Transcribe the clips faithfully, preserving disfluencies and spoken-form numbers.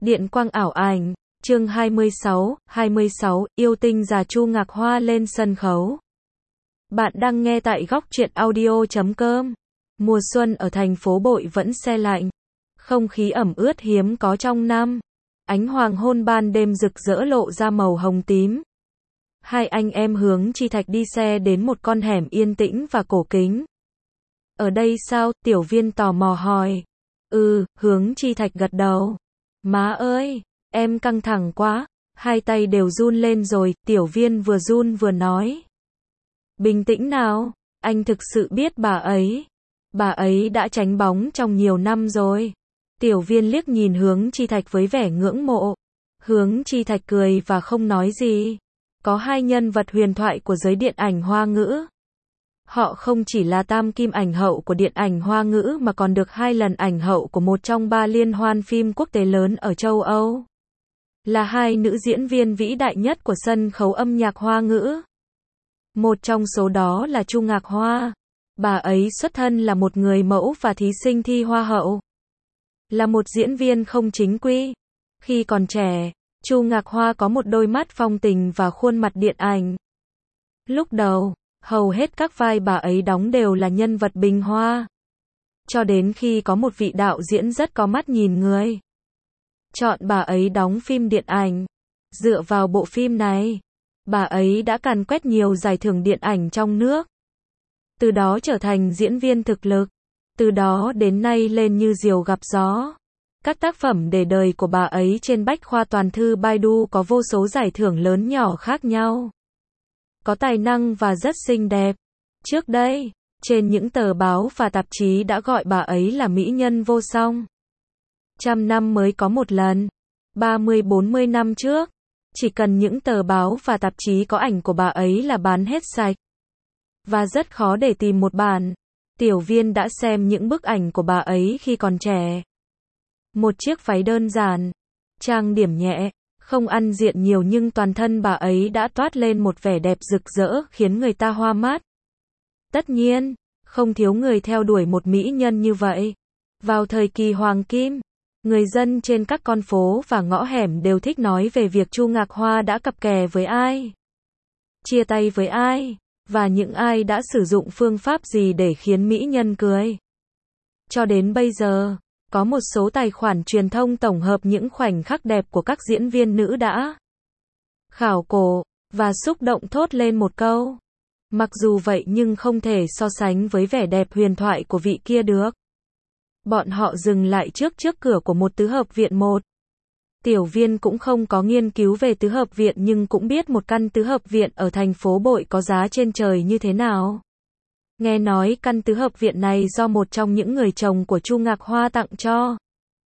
Điện quang ảo ảnh, chương hai mươi sáu, hai mươi sáu, yêu tinh già Chu Ngạc Hoa lên sân khấu. Bạn đang nghe tại góc truyện audio chấm com. Mùa xuân ở thành phố Bội vẫn se lạnh. Không khí ẩm ướt hiếm có trong năm. Ánh hoàng hôn ban đêm rực rỡ lộ ra màu hồng tím. Hai anh em Hướng Chi Thạch đi xe đến một con hẻm yên tĩnh và cổ kính. Ở đây sao? Tiểu Viên tò mò hỏi. Ừ, Hướng Chi Thạch gật đầu. Má ơi, em căng thẳng quá, hai tay đều run lên rồi, Tiểu Viên vừa run vừa nói. Bình tĩnh nào, anh thực sự biết bà ấy. Bà ấy đã tránh bóng trong nhiều năm rồi. Tiểu Viên liếc nhìn Hướng Chi Thạch với vẻ ngưỡng mộ. Hướng Chi Thạch cười và không nói gì. Có hai nhân vật huyền thoại của giới điện ảnh Hoa ngữ. Họ không chỉ là tam kim ảnh hậu của điện ảnh Hoa ngữ mà còn được hai lần ảnh hậu của một trong ba liên hoan phim quốc tế lớn ở châu Âu. Là hai nữ diễn viên vĩ đại nhất của sân khấu âm nhạc Hoa ngữ. Một trong số đó là Chu Ngạc Hoa. Bà ấy xuất thân là một người mẫu và thí sinh thi Hoa hậu. Là một diễn viên không chính quy. Khi còn trẻ, Chu Ngạc Hoa có một đôi mắt phong tình và khuôn mặt điện ảnh. Lúc đầu, hầu hết các vai bà ấy đóng đều là nhân vật bình hoa. Cho đến khi có một vị đạo diễn rất có mắt nhìn người chọn bà ấy đóng phim điện ảnh. Dựa vào bộ phim này, bà ấy đã càn quét nhiều giải thưởng điện ảnh trong nước. Từ đó trở thành diễn viên thực lực. Từ đó đến nay lên như diều gặp gió. Các tác phẩm để đời của bà ấy trên bách khoa toàn thư Baidu có vô số giải thưởng lớn nhỏ khác nhau. Có tài năng và rất xinh đẹp. Trước đây, trên những tờ báo và tạp chí đã gọi bà ấy là mỹ nhân vô song. Trăm năm mới có một lần. ba mươi bốn mươi năm trước, chỉ cần những tờ báo và tạp chí có ảnh của bà ấy là bán hết sạch. Và rất khó để tìm một bản. Tiểu Viên đã xem những bức ảnh của bà ấy khi còn trẻ. Một chiếc váy đơn giản, trang điểm nhẹ, không ăn diện nhiều nhưng toàn thân bà ấy đã toát lên một vẻ đẹp rực rỡ khiến người ta hoa mắt. Tất nhiên, không thiếu người theo đuổi một mỹ nhân như vậy. Vào thời kỳ hoàng kim, người dân trên các con phố và ngõ hẻm đều thích nói về việc Chu Ngạc Hoa đã cặp kè với ai, chia tay với ai, và những ai đã sử dụng phương pháp gì để khiến mỹ nhân cười. Cho đến bây giờ, có một số tài khoản truyền thông tổng hợp những khoảnh khắc đẹp của các diễn viên nữ đã khảo cổ và xúc động thốt lên một câu. Mặc dù vậy nhưng không thể so sánh với vẻ đẹp huyền thoại của vị kia được. Bọn họ dừng lại trước trước cửa của một tứ hợp viện một. Tiểu Viên cũng không có nghiên cứu về tứ hợp viện nhưng cũng biết một căn tứ hợp viện ở thành phố Bội có giá trên trời như thế nào. Nghe nói căn tứ hợp viện này do một trong những người chồng của Chu Ngạc Hoa tặng cho.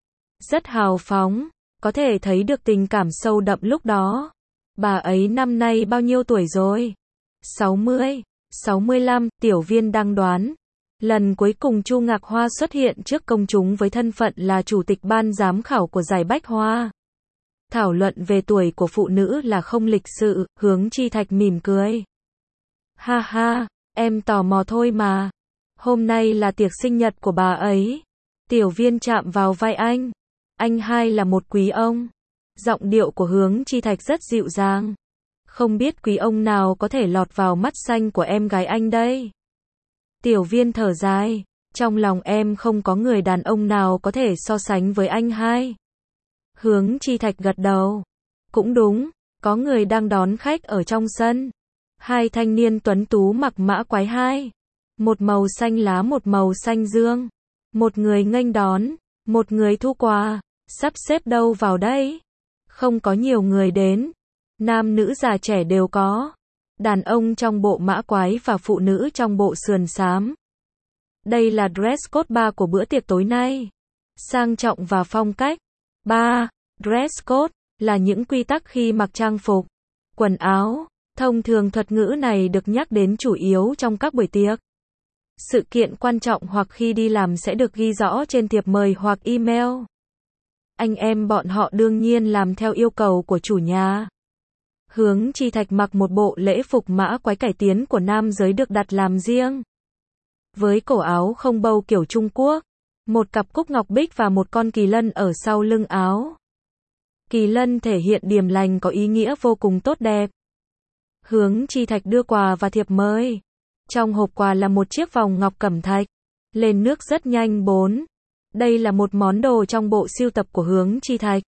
Rất hào phóng, có thể thấy được tình cảm sâu đậm lúc đó. Bà ấy năm nay bao nhiêu tuổi rồi? sáu mươi, sáu mươi lăm, Tiểu Viên đang đoán. Lần cuối cùng Chu Ngạc Hoa xuất hiện trước công chúng với thân phận là chủ tịch ban giám khảo của giải Bách Hoa. Thảo luận về tuổi của phụ nữ là không lịch sự, Hướng Chi Thạch mỉm cười. Ha ha, em tò mò thôi mà. Hôm nay là tiệc sinh nhật của bà ấy. Tiểu Viên chạm vào vai anh. Anh hai là một quý ông. Giọng điệu của Hướng Chi Thạch rất dịu dàng. Không biết quý ông nào có thể lọt vào mắt xanh của em gái anh đây. Tiểu Viên thở dài. Trong lòng em không có người đàn ông nào có thể so sánh với anh hai. Hướng Chi Thạch gật đầu. Cũng đúng, có người đang đón khách ở trong sân. Hai thanh niên tuấn tú mặc mã quái hai. Một màu xanh lá một màu xanh dương. Một người nghênh đón, một người thu quà. Sắp xếp đâu vào đây? Không có nhiều người đến. Nam nữ già trẻ đều có. Đàn ông trong bộ mã quái và phụ nữ trong bộ sườn xám. Đây là dress code ba của bữa tiệc tối nay. Sang trọng và phong cách. ba. Dress code là những quy tắc khi mặc trang phục, quần áo. Thông thường thuật ngữ này được nhắc đến chủ yếu trong các buổi tiệc, sự kiện quan trọng hoặc khi đi làm sẽ được ghi rõ trên thiệp mời hoặc email. Anh em bọn họ đương nhiên làm theo yêu cầu của chủ nhà. Hướng Chi Thạch mặc một bộ lễ phục mã quái cải tiến của nam giới được đặt làm riêng. Với cổ áo không bâu kiểu Trung Quốc, một cặp cúc ngọc bích và một con kỳ lân ở sau lưng áo. Kỳ lân thể hiện điềm lành có ý nghĩa vô cùng tốt đẹp. Hướng Chi Thạch đưa quà và thiệp mời. Trong hộp quà là một chiếc vòng ngọc cẩm thạch. Lên nước rất nhanh bốn. Đây là một món đồ trong bộ sưu tập của Hướng Chi Thạch.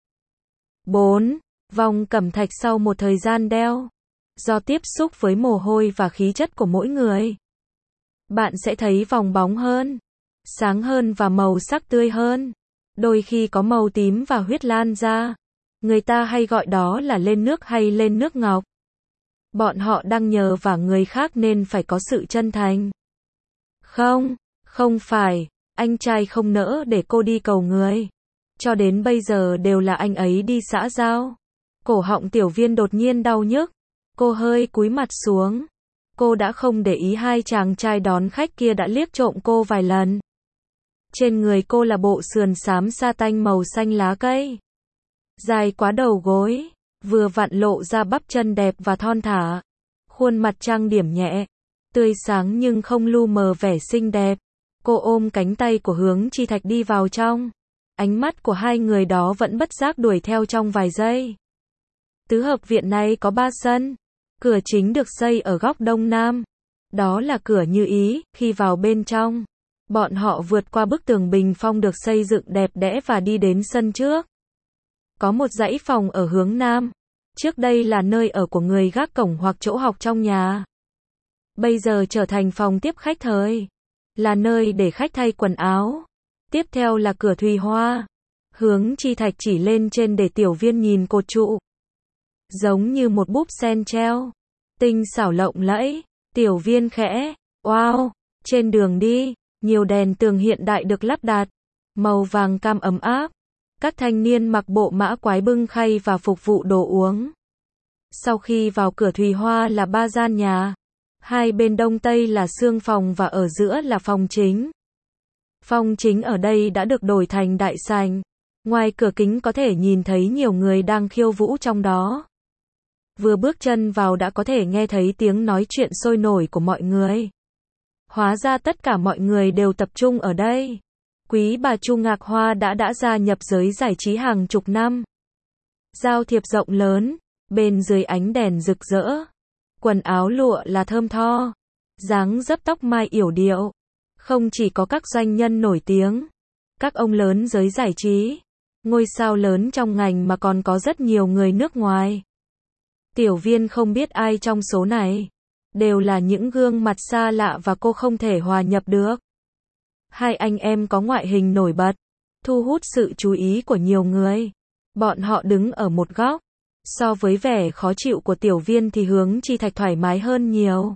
bốn. Vòng cẩm thạch sau một thời gian đeo. Do tiếp xúc với mồ hôi và khí chất của mỗi người, bạn sẽ thấy vòng bóng hơn, sáng hơn và màu sắc tươi hơn. Đôi khi có màu tím và huyết lan ra. Người ta hay gọi đó là lên nước hay lên nước ngọc. Bọn họ đang nhờ vả người khác nên phải có sự chân thành. Không, không phải, anh trai không nỡ để cô đi cầu người. Cho đến bây giờ đều là anh ấy đi xã giao. Cổ họng Tiểu Viên đột nhiên đau nhức. Cô hơi cúi mặt xuống. Cô đã không để ý hai chàng trai đón khách kia đã liếc trộm cô vài lần. Trên người cô là bộ sườn xám sa tanh màu xanh lá cây. Dài quá đầu gối, vừa vặn lộ ra bắp chân đẹp và thon thả. Khuôn mặt trang điểm nhẹ, tươi sáng nhưng không lu mờ vẻ xinh đẹp. Cô ôm cánh tay của Hướng Chi Thạch đi vào trong. Ánh mắt của hai người đó vẫn bất giác đuổi theo trong vài giây. Tứ hợp viện này có ba sân. Cửa chính được xây ở góc đông nam. Đó là cửa như ý. Khi vào bên trong, bọn họ vượt qua bức tường bình phong được xây dựng đẹp đẽ và đi đến sân trước. Có một dãy phòng ở hướng nam. Trước đây là nơi ở của người gác cổng hoặc chỗ học trong nhà. Bây giờ trở thành phòng tiếp khách thời. Là nơi để khách thay quần áo. Tiếp theo là cửa thùy hoa. Hướng Chi Thạch chỉ lên trên để Tiểu Viên nhìn cột trụ. Giống như một búp sen treo. Tinh xảo lộng lẫy. Tiểu Viên khẽ. Wow. Trên đường đi, nhiều đèn tường hiện đại được lắp đặt. Màu vàng cam ấm áp. Các thanh niên mặc bộ mã quái bưng khay và phục vụ đồ uống. Sau khi vào cửa thùy hoa là ba gian nhà. Hai bên đông tây là xương phòng và ở giữa là phòng chính. Phòng chính ở đây đã được đổi thành đại sảnh. Ngoài cửa kính có thể nhìn thấy nhiều người đang khiêu vũ trong đó. Vừa bước chân vào đã có thể nghe thấy tiếng nói chuyện sôi nổi của mọi người. Hóa ra tất cả mọi người đều tập trung ở đây. Quý bà Chu Ngạc Hoa đã đã gia nhập giới giải trí hàng chục năm. Giao thiệp rộng lớn, bên dưới ánh đèn rực rỡ. Quần áo lụa là thơm tho. Dáng dấp tóc mai yểu điệu. Không chỉ có các doanh nhân nổi tiếng, các ông lớn giới giải trí, ngôi sao lớn trong ngành mà còn có rất nhiều người nước ngoài. Tiểu Viên không biết ai trong số này. Đều là những gương mặt xa lạ và cô không thể hòa nhập được. Hai anh em có ngoại hình nổi bật, thu hút sự chú ý của nhiều người. Bọn họ đứng ở một góc. So với vẻ khó chịu của Tiểu Viên thì Hướng Chi Thạch thoải mái hơn nhiều.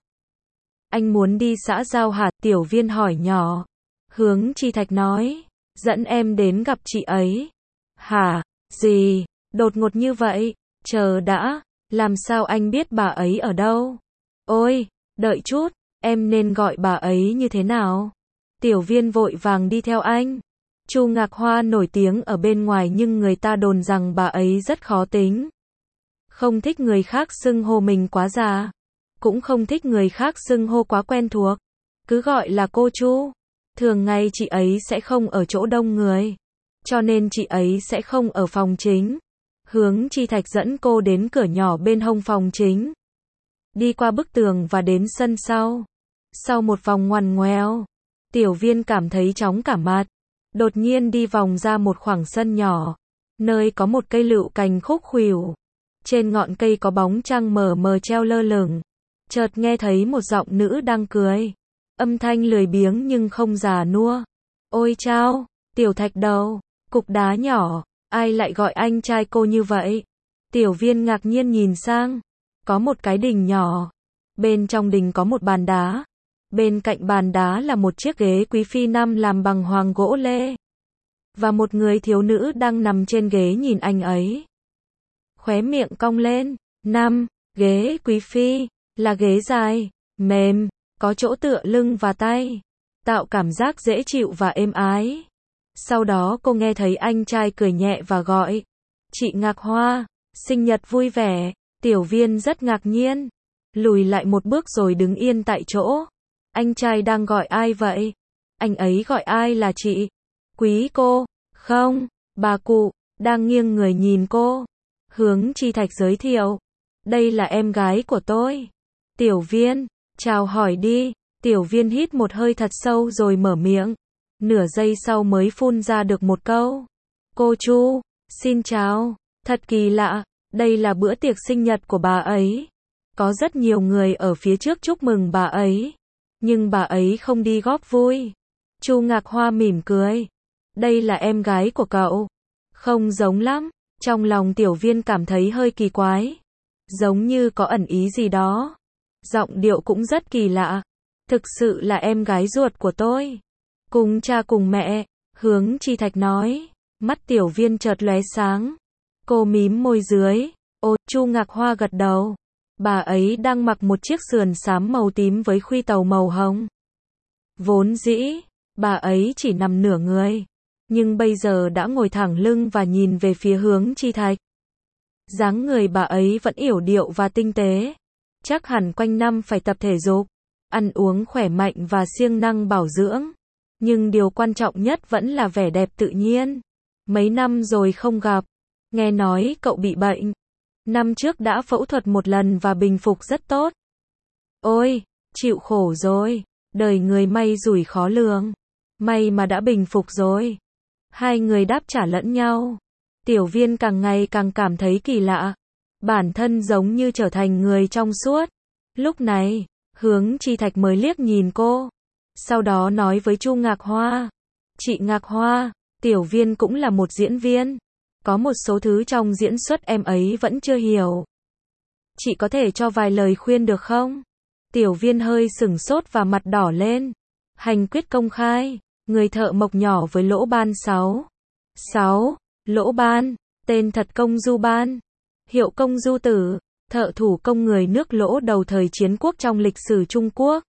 Anh muốn đi xã giao hả? Tiểu Viên hỏi nhỏ. Hướng Chi Thạch nói, dẫn em đến gặp chị ấy. Hả? Gì? Đột ngột như vậy? Chờ đã, làm sao anh biết bà ấy ở đâu? Ôi, đợi chút, em nên gọi bà ấy như thế nào? Tiểu Viên vội vàng đi theo anh. Chu Ngạc Hoa nổi tiếng ở bên ngoài nhưng người ta đồn rằng bà ấy rất khó tính. Không thích người khác xưng hô mình quá già. Cũng không thích người khác xưng hô quá quen thuộc. Cứ gọi là cô Chu. Thường ngày chị ấy sẽ không ở chỗ đông người. Cho nên chị ấy sẽ không ở phòng chính. Hướng Chi Thạch dẫn cô đến cửa nhỏ bên hông phòng chính. Đi qua bức tường và đến sân sau. Sau một vòng ngoằn ngoèo, Tiểu Viên cảm thấy chóng cả mặt. Đột nhiên đi vòng ra một khoảng sân nhỏ. Nơi có một cây lựu cành khúc khuỷu. Trên ngọn cây có bóng trăng mờ mờ treo lơ lửng. Chợt nghe thấy một giọng nữ đang cười. Âm thanh lười biếng nhưng không già nua. Ôi chao, Tiểu Thạch đầu, cục đá nhỏ, ai lại gọi anh trai cô như vậy? Tiểu Viên ngạc nhiên nhìn sang. Có một cái đình nhỏ. Bên trong đình có một bàn đá. Bên cạnh bàn đá là một chiếc ghế quý phi năm làm bằng hoàng gỗ lê. Và một người thiếu nữ đang nằm trên ghế nhìn anh ấy. Khóe miệng cong lên. Năm, ghế quý phi, là ghế dài, mềm, có chỗ tựa lưng và tay. Tạo cảm giác dễ chịu và êm ái. Sau đó cô nghe thấy anh trai cười nhẹ và gọi. Chị Ngạc Hoa, sinh nhật vui vẻ. Tiểu Viên rất ngạc nhiên. Lùi lại một bước rồi đứng yên tại chỗ. Anh trai đang gọi ai vậy? Anh ấy gọi ai là chị? Quý cô? Không, bà cụ, đang nghiêng người nhìn cô. Hướng Chi Thạch giới thiệu. Đây là em gái của tôi. Tiểu Viên, chào hỏi đi. Tiểu Viên hít một hơi thật sâu rồi mở miệng. Nửa giây sau mới phun ra được một câu. Cô Chu, xin chào. Thật kỳ lạ, đây là bữa tiệc sinh nhật của bà ấy. Có rất nhiều người ở phía trước chúc mừng bà ấy. Nhưng bà ấy không đi góp vui. Chu Ngạc Hoa mỉm cười. Đây là em gái của cậu. Không giống lắm. Trong lòng Tiểu Viên cảm thấy hơi kỳ quái. Giống như có ẩn ý gì đó. Giọng điệu cũng rất kỳ lạ. Thực sự là em gái ruột của tôi. Cùng cha cùng mẹ. Hướng Chi Thạch nói. Mắt Tiểu Viên chợt lóe sáng. Cô mím môi dưới. Ồ, Chu Ngạc Hoa gật đầu. Bà ấy đang mặc một chiếc sườn xám màu tím với khuy tàu màu hồng. Vốn dĩ, bà ấy chỉ nằm nửa người. Nhưng bây giờ đã ngồi thẳng lưng và nhìn về phía Hướng Chi Thạch. Dáng người bà ấy vẫn yểu điệu và tinh tế. Chắc hẳn quanh năm phải tập thể dục, ăn uống khỏe mạnh và siêng năng bảo dưỡng. Nhưng điều quan trọng nhất vẫn là vẻ đẹp tự nhiên. Mấy năm rồi không gặp. Nghe nói cậu bị bệnh. Năm trước đã phẫu thuật một lần và bình phục rất tốt. Ôi, chịu khổ rồi. Đời người may rủi khó lường. May mà đã bình phục rồi. Hai người đáp trả lẫn nhau. Tiểu Viên càng ngày càng cảm thấy kỳ lạ. Bản thân giống như trở thành người trong suốt. Lúc này, Hướng Chi Thạch mới liếc nhìn cô. Sau đó nói với Chu Ngạc Hoa. Chị Ngạc Hoa, Tiểu Viên cũng là một diễn viên. Có một số thứ trong diễn xuất em ấy vẫn chưa hiểu. Chị có thể cho vài lời khuyên được không? Tiểu Viên hơi sửng sốt và mặt đỏ lên. Hành quyết công khai. Người thợ mộc nhỏ với lỗ ban sáu. sáu. Lỗ ban. Tên thật Công Du Ban. Hiệu Công Du Tử. Thợ thủ công người nước Lỗ đầu thời chiến quốc trong lịch sử Trung Quốc.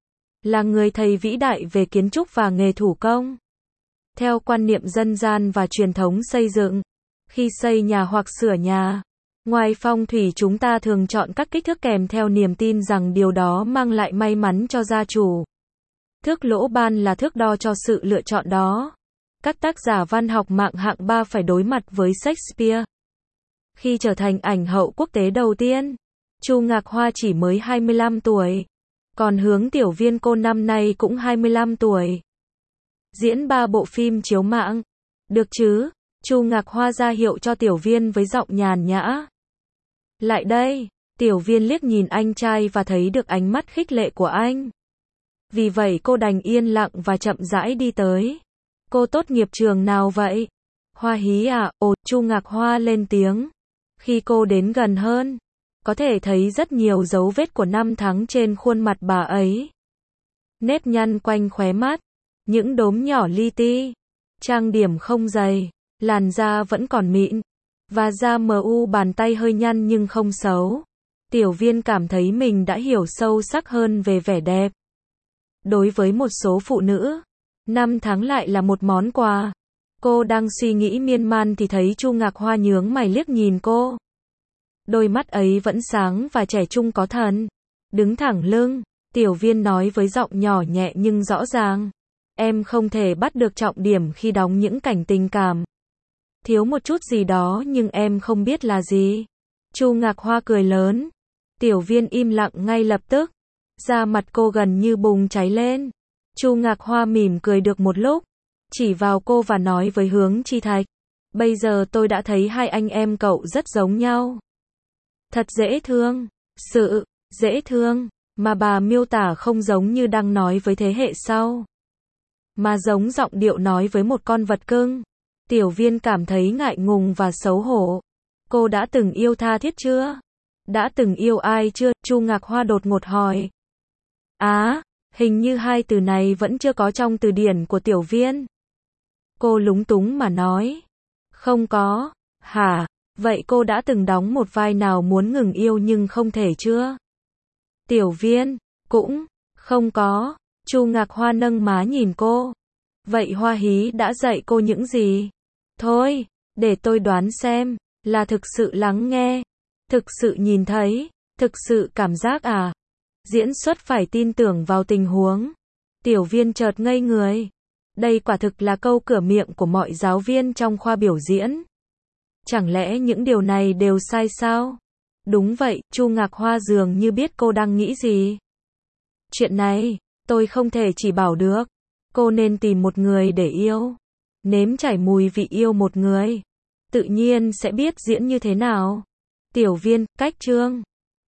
Là người thầy vĩ đại về kiến trúc và nghề thủ công. Theo quan niệm dân gian và truyền thống xây dựng, khi xây nhà hoặc sửa nhà, ngoài phong thủy chúng ta thường chọn các kích thước kèm theo niềm tin rằng điều đó mang lại may mắn cho gia chủ. Thước lỗ ban là thước đo cho sự lựa chọn đó. Các tác giả văn học mạng hạng ba phải đối mặt với Shakespeare. Khi trở thành ảnh hậu quốc tế đầu tiên, Chu Ngạc Hoa chỉ mới hai mươi lăm tuổi. Còn Hướng Tiểu Viên cô năm nay cũng hai mươi lăm tuổi. Diễn ba bộ phim chiếu mạng. Được chứ? Chu Ngạc Hoa ra hiệu cho Tiểu Viên với giọng nhàn nhã. Lại đây. Tiểu Viên liếc nhìn anh trai và thấy được ánh mắt khích lệ của anh. Vì vậy cô đành yên lặng và chậm rãi đi tới. Cô tốt nghiệp trường nào vậy? Hoa Hí à? Ồ, Chu Ngạc Hoa lên tiếng. Khi cô đến gần hơn, có thể thấy rất nhiều dấu vết của năm tháng trên khuôn mặt bà ấy. Nếp nhăn quanh khóe mắt, những đốm nhỏ li ti, trang điểm không dày, làn da vẫn còn mịn, và da mờ u bàn tay hơi nhăn nhưng không xấu. Tiểu Viên cảm thấy mình đã hiểu sâu sắc hơn về vẻ đẹp. Đối với một số phụ nữ, năm tháng lại là một món quà. Cô đang suy nghĩ miên man thì thấy Chu Ngạc Hoa nhướng mày liếc nhìn cô. Đôi mắt ấy vẫn sáng và trẻ trung có thần. Đứng thẳng lưng, Tiểu Viên nói với giọng nhỏ nhẹ nhưng rõ ràng. Em không thể bắt được trọng điểm khi đóng những cảnh tình cảm. Thiếu một chút gì đó nhưng em không biết là gì. Chu Ngạc Hoa cười lớn. Tiểu Viên im lặng ngay lập tức. Da mặt cô gần như bùng cháy lên. Chu Ngạc Hoa mỉm cười được một lúc, chỉ vào cô và nói với Hướng Chi Thạch. Bây giờ tôi đã thấy hai anh em cậu rất giống nhau. Thật dễ thương. Sự dễ thương mà bà miêu tả không giống như đang nói với thế hệ sau, mà giống giọng điệu nói với một con vật cưng. Tiểu Viên cảm thấy ngại ngùng và xấu hổ. Cô đã từng yêu tha thiết chưa? Đã từng yêu ai chưa? Chu Ngạc Hoa đột ngột hỏi. Á, à, hình như hai từ này vẫn chưa có trong từ điển của Tiểu Viên. Cô lúng túng mà nói. Không có. Hả? Vậy cô đã từng đóng một vai nào muốn ngừng yêu nhưng không thể chưa? Tiểu Viên, cũng không có. Chu Ngạc Hoa nâng má nhìn cô. Vậy Hoa Hí đã dạy cô những gì? Thôi, để tôi đoán xem, là thực sự lắng nghe, thực sự nhìn thấy, thực sự cảm giác à? Diễn xuất phải tin tưởng vào tình huống. Tiểu Viên chợt ngây người. Đây quả thực là câu cửa miệng của mọi giáo viên trong khoa biểu diễn. Chẳng lẽ những điều này đều sai sao? Đúng vậy, Chu Ngạc Hoa dường như biết cô đang nghĩ gì. Chuyện này, tôi không thể chỉ bảo được. Cô nên tìm một người để yêu. Nếm trải mùi vị yêu một người. Tự nhiên sẽ biết diễn như thế nào. Tiểu Viên, cách chương.